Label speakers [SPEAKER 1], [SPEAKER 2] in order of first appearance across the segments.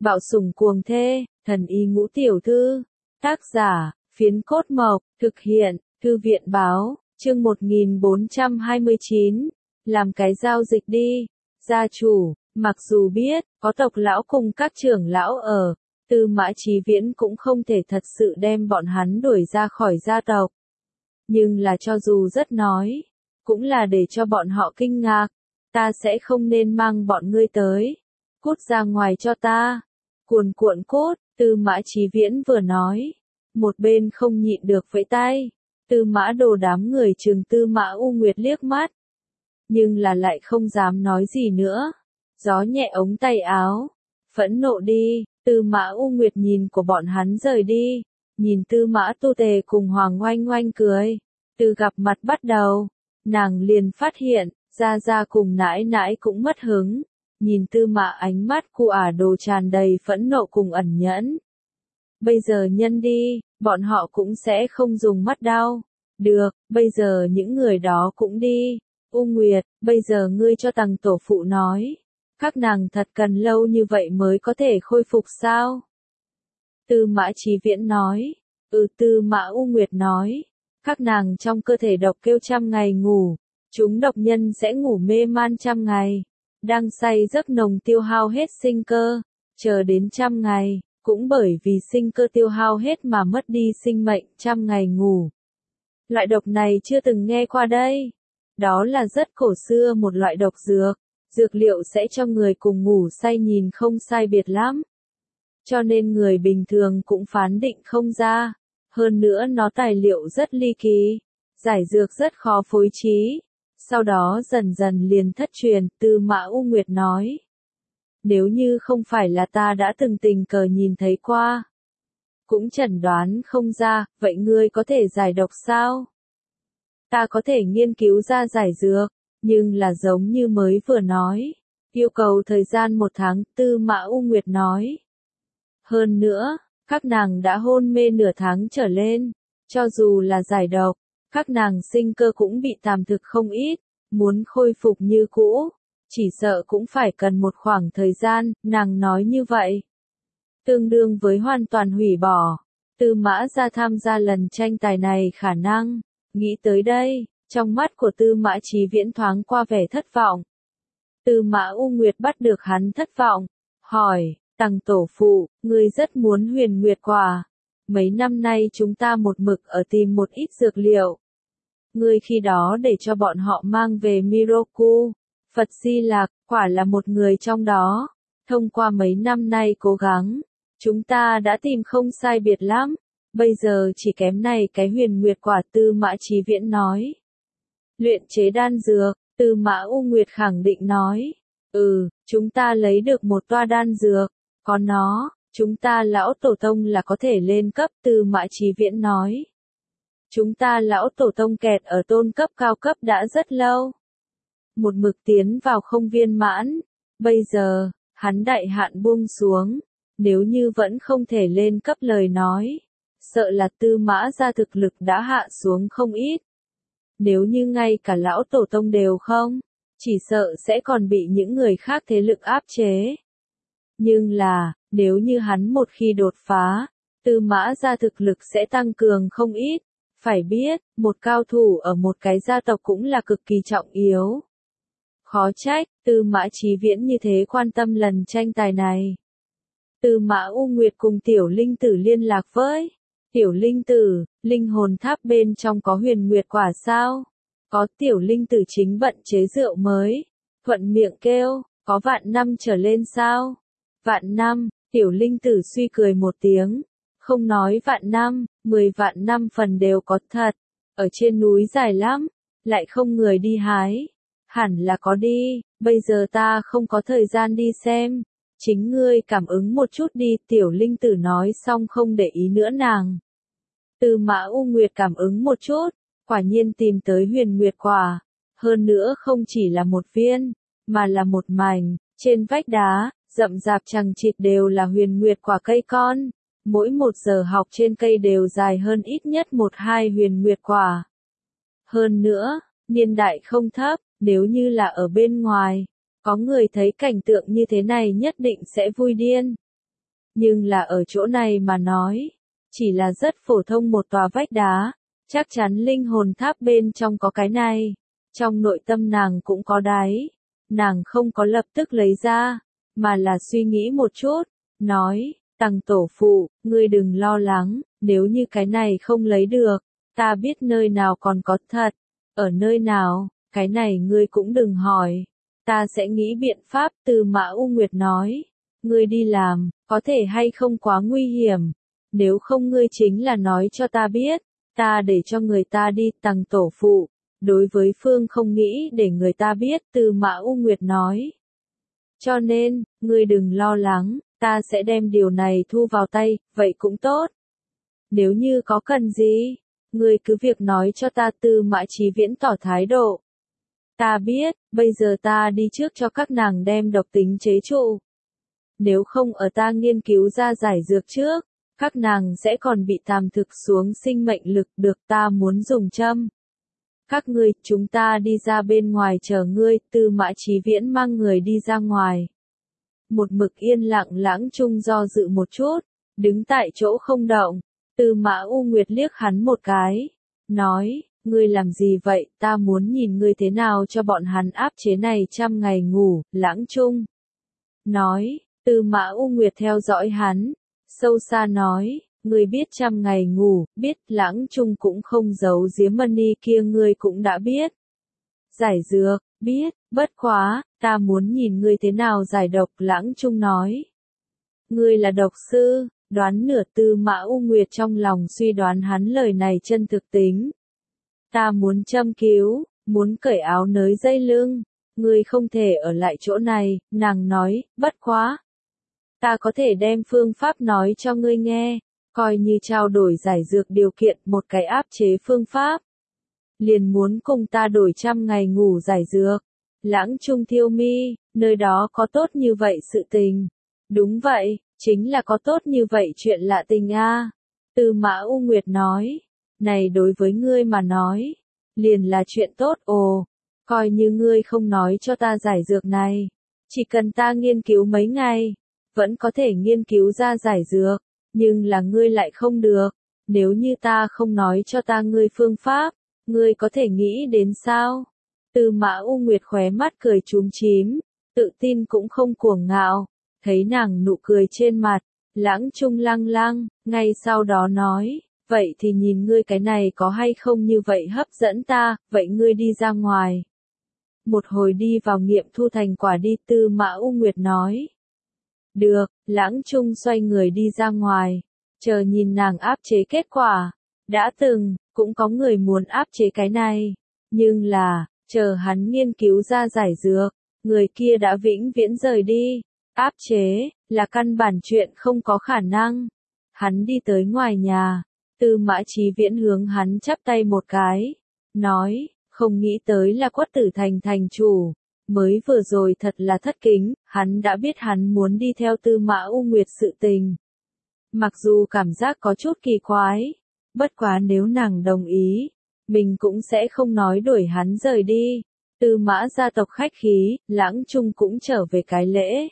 [SPEAKER 1] Bạo sủng cuồng thê, thần y ngũ tiểu thư. Tác giả, Phiến Cốt Mộc, thực hiện, Thư viện báo, chương 1429. Làm cái giao dịch đi. Gia chủ, mặc dù biết, có tộc lão cùng các trưởng lão ở, Tư Mã Chí Viễn cũng không thể thật sự đem bọn hắn đuổi ra khỏi gia tộc. Nhưng là cho dù rất nói, cũng là để cho bọn họ kinh ngạc. Ta sẽ không nên mang bọn ngươi tới. Cút ra ngoài cho ta. Cuồn cuộn cốt, Tư Mã Chí Viễn vừa nói. Một bên không nhịn được vẫy tay. Tư Mã Đồ đám người trừng Tư Mã U Nguyệt liếc mắt. Nhưng là lại không dám nói gì nữa. Gió nhẹ ống tay áo. Phẫn nộ đi, Tư Mã U Nguyệt nhìn của bọn hắn rời đi. Nhìn Tư Mã Tu Tề cùng Hoàng Oanh Oanh cười. Từ gặp mặt bắt đầu, nàng liền phát hiện, Gia Gia cùng nãi nãi cũng mất hứng. Nhìn Tư Mã ánh mắt cu ả đồ tràn đầy phẫn nộ cùng ẩn nhẫn. Bây giờ nhân đi, bọn họ cũng sẽ không dùng mắt đau. Được, bây giờ những người đó cũng đi. U Nguyệt, bây giờ ngươi cho Tằng tổ phụ nói. Các nàng thật cần lâu như vậy mới có thể khôi phục sao? Tư Mã Chí Viễn nói. Tư Mã U Nguyệt nói. Các nàng trong cơ thể độc kêu 100 ngày ngủ. Chúng độc nhân sẽ ngủ mê man 100 ngày. Đang say giấc nồng tiêu hao hết sinh cơ. Chờ đến 100 ngày, cũng bởi vì sinh cơ tiêu hao hết mà mất đi sinh mệnh 100 ngày ngủ. Loại độc này chưa từng nghe qua đây. Đó là rất cổ xưa một loại độc dược. Dược liệu sẽ cho người cùng ngủ say nhìn không sai biệt lắm. Cho nên người bình thường cũng phán định không ra. Hơn nữa nó tài liệu rất ly kỳ. Giải dược rất khó phối trí. Sau đó dần dần liền thất truyền, Tư Mã U Nguyệt nói. Nếu như không phải là ta đã từng tình cờ nhìn thấy qua. Cũng chẩn đoán không ra, vậy ngươi có thể giải độc sao? Ta có thể nghiên cứu ra giải dược, nhưng là giống như mới vừa nói. Yêu cầu thời gian 1 tháng, Tư Mã U Nguyệt nói. Hơn nữa, các nàng đã hôn mê nửa tháng trở lên. Cho dù là giải độc, các nàng sinh cơ cũng bị tạm thực không ít. Muốn khôi phục như cũ, chỉ sợ cũng phải cần một khoảng thời gian, nàng nói như vậy. Tương đương với hoàn toàn hủy bỏ. Tư Mã gia tham gia lần tranh tài này khả năng. Nghĩ tới đây, trong mắt của Tư Mã Chí Viễn thoáng qua vẻ thất vọng. Tư Mã U Nguyệt bắt được hắn thất vọng. Hỏi, Tằng tổ phụ, ngươi rất muốn huyền nguyệt quả. Mấy năm nay chúng ta một mực ở tìm một ít dược liệu. Ngươi khi đó để cho bọn họ mang về Miroku. Phật Di Lạc, quả là một người trong đó. Thông qua mấy năm nay cố gắng, chúng ta đã tìm không sai biệt lắm. Bây giờ chỉ kém này cái huyền nguyệt quả, Tư Mã Chí Viễn nói. Luyện chế đan dược, Tư Mã U Nguyệt khẳng định nói. Chúng ta lấy được một toa đan dược. Có nó, chúng ta lão tổ tông là có thể lên cấp, Tư Mã Chí Viễn nói. Chúng ta lão tổ tông kẹt ở tôn cấp cao cấp đã rất lâu. Một mực tiến vào không viên mãn. Bây giờ, hắn đại hạn buông xuống. Nếu như vẫn không thể lên cấp lời nói. Sợ là Tư Mã gia thực lực đã hạ xuống không ít. Nếu như ngay cả lão tổ tông đều không, chỉ sợ sẽ còn bị những người khác thế lực áp chế. Nhưng là, nếu như hắn một khi đột phá, Tư Mã gia thực lực sẽ tăng cường không ít. Phải biết, một cao thủ ở một cái gia tộc cũng là cực kỳ trọng yếu. Khó trách, Tư Mã Chí Viễn như thế quan tâm lần tranh tài này. Tư Mã U Nguyệt cùng Tiểu Linh Tử liên lạc với. Tiểu Linh Tử, linh hồn tháp bên trong có huyền nguyệt quả sao? Có. Tiểu Linh Tử chính bận chế rượu mới. Thuận miệng kêu, có vạn năm trở lên sao? Vạn năm, Tiểu Linh Tử suy cười một tiếng. Không nói vạn năm, 10 vạn năm phần đều có thật. Ở trên núi dài lắm, lại không người đi hái. Hẳn là có đi, bây giờ ta không có thời gian đi xem. Chính ngươi cảm ứng một chút đi, Tiểu Linh Tử nói xong không để ý nữa nàng. Tư Mã U Nguyệt cảm ứng một chút, quả nhiên tìm tới huyền nguyệt quả. Hơn nữa không chỉ là một viên, mà là một mảnh, trên vách đá, rậm rạp chằng chịt đều là huyền nguyệt quả cây con. Mỗi 1 giờ học trên cây đều dài hơn ít nhất 1-2 huyền nguyệt quả. Hơn nữa, niên đại không thấp, nếu như là ở bên ngoài, có người thấy cảnh tượng như thế này nhất định sẽ vui điên. nhưng là ở chỗ này mà nói, chỉ là rất phổ thông một tòa vách đá, chắc chắn linh hồn tháp bên trong có cái này. Trong nội tâm nàng cũng có đáy, nàng không có lập tức lấy ra, mà là suy nghĩ một chút, nói, Tằng tổ phụ, ngươi đừng lo lắng, nếu như cái này không lấy được, ta biết nơi nào còn có thật, ở nơi nào, cái này ngươi cũng đừng hỏi, ta sẽ nghĩ biện pháp. Tư Mã U Nguyệt nói, ngươi đi làm, có thể hay không quá nguy hiểm, nếu không ngươi chính là nói cho ta biết, ta để cho người ta đi. Tằng tổ phụ, đối với Phương không nghĩ để người ta biết. Tư Mã U Nguyệt nói, cho nên, ngươi đừng lo lắng, ta sẽ đem điều này thu vào tay, vậy cũng tốt. Nếu như có cần gì, ngươi cứ việc nói cho ta. Tư Mã Chí Viễn tỏ thái độ. Ta biết, bây giờ ta đi trước cho các nàng đem độc tính chế trụ. Nếu không ở ta nghiên cứu ra giải dược trước, các nàng sẽ còn bị tàm thực xuống sinh mệnh lực. Được, ta muốn dùng châm. Các ngươi, chúng ta đi ra bên ngoài chờ ngươi. Tư Mã Chí Viễn mang người đi ra ngoài. Một mực yên lặng Lãng Trung do dự một chút, đứng tại chỗ không động. Tư Mã U Nguyệt liếc hắn một cái, nói, ngươi làm gì vậy, ta muốn nhìn ngươi thế nào cho bọn hắn áp chế này 100 ngày ngủ. Lãng Trung nói, Tư Mã U Nguyệt theo dõi hắn, sâu xa nói, ngươi biết 100 ngày ngủ, biết. Lãng Trung cũng không giấu giếm money kia ngươi cũng đã biết. Giải dược, biết, bất quá, ta muốn nhìn ngươi thế nào giải độc. Lãng Trung nói, ngươi là độc sư, đoán nửa. Tư Mã U Nguyệt trong lòng suy đoán hắn lời này chân thực tính. Ta muốn châm cứu, muốn cởi áo nới dây lưng, ngươi không thể ở lại chỗ này. Nàng nói, bất quá, ta có thể đem phương pháp nói cho ngươi nghe, coi như trao đổi giải dược điều kiện. Một cái áp chế phương pháp, liền muốn cùng ta đổi 100 ngày ngủ giải dược. Lãng Trung thiêu mi, nơi đó có tốt như vậy sự tình. Đúng vậy, chính là có tốt như vậy chuyện lạ tình a. Tư Mã U Nguyệt nói, này đối với ngươi mà nói, liền là chuyện tốt. Ồ, coi như ngươi không nói cho ta giải dược này, chỉ cần ta nghiên cứu mấy ngày, vẫn có thể nghiên cứu ra giải dược, nhưng là ngươi lại không được, nếu như ta không nói cho ta ngươi phương pháp, ngươi có thể nghĩ đến sao? Tư Mã U Nguyệt khóe mắt cười chúm chím, tự tin cũng không cuồng ngạo, thấy nàng nụ cười trên mặt, Lãng Trung lăng lăng, ngay sau đó nói, vậy thì nhìn ngươi cái này có hay không như vậy hấp dẫn ta, vậy ngươi đi ra ngoài. Một hồi đi vào nghiệm thu thành quả đi. Tư Mã U Nguyệt nói. Được, Lãng Trung xoay người đi ra ngoài, chờ nhìn nàng áp chế kết quả. Đã từng, cũng có người muốn áp chế cái này, nhưng là, chờ hắn nghiên cứu ra giải dược, người kia đã vĩnh viễn rời đi. Áp chế, là căn bản chuyện không có khả năng. Hắn đi tới ngoài nhà, Tư Mã Chí Viễn hướng hắn chắp tay một cái, nói, không nghĩ tới là Quất Tử Thành thành chủ. Mới vừa rồi thật là thất kính, hắn đã biết hắn muốn đi theo Tư Mã U Nguyệt sự tình. Mặc dù cảm giác có chút kỳ quái, bất quá nếu nàng đồng ý, mình cũng sẽ không nói đuổi hắn rời đi. Tư Mã gia tộc khách khí, Lãng Trung cũng trở về cái lễ.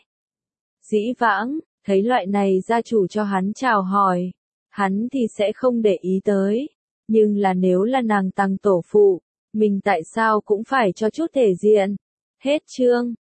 [SPEAKER 1] Dĩ vãng, thấy loại này gia chủ cho hắn chào hỏi, hắn thì sẽ không để ý tới. Nhưng là nếu là nàng Tằng tổ phụ, mình tại sao cũng phải cho chút thể diện. Hết chương.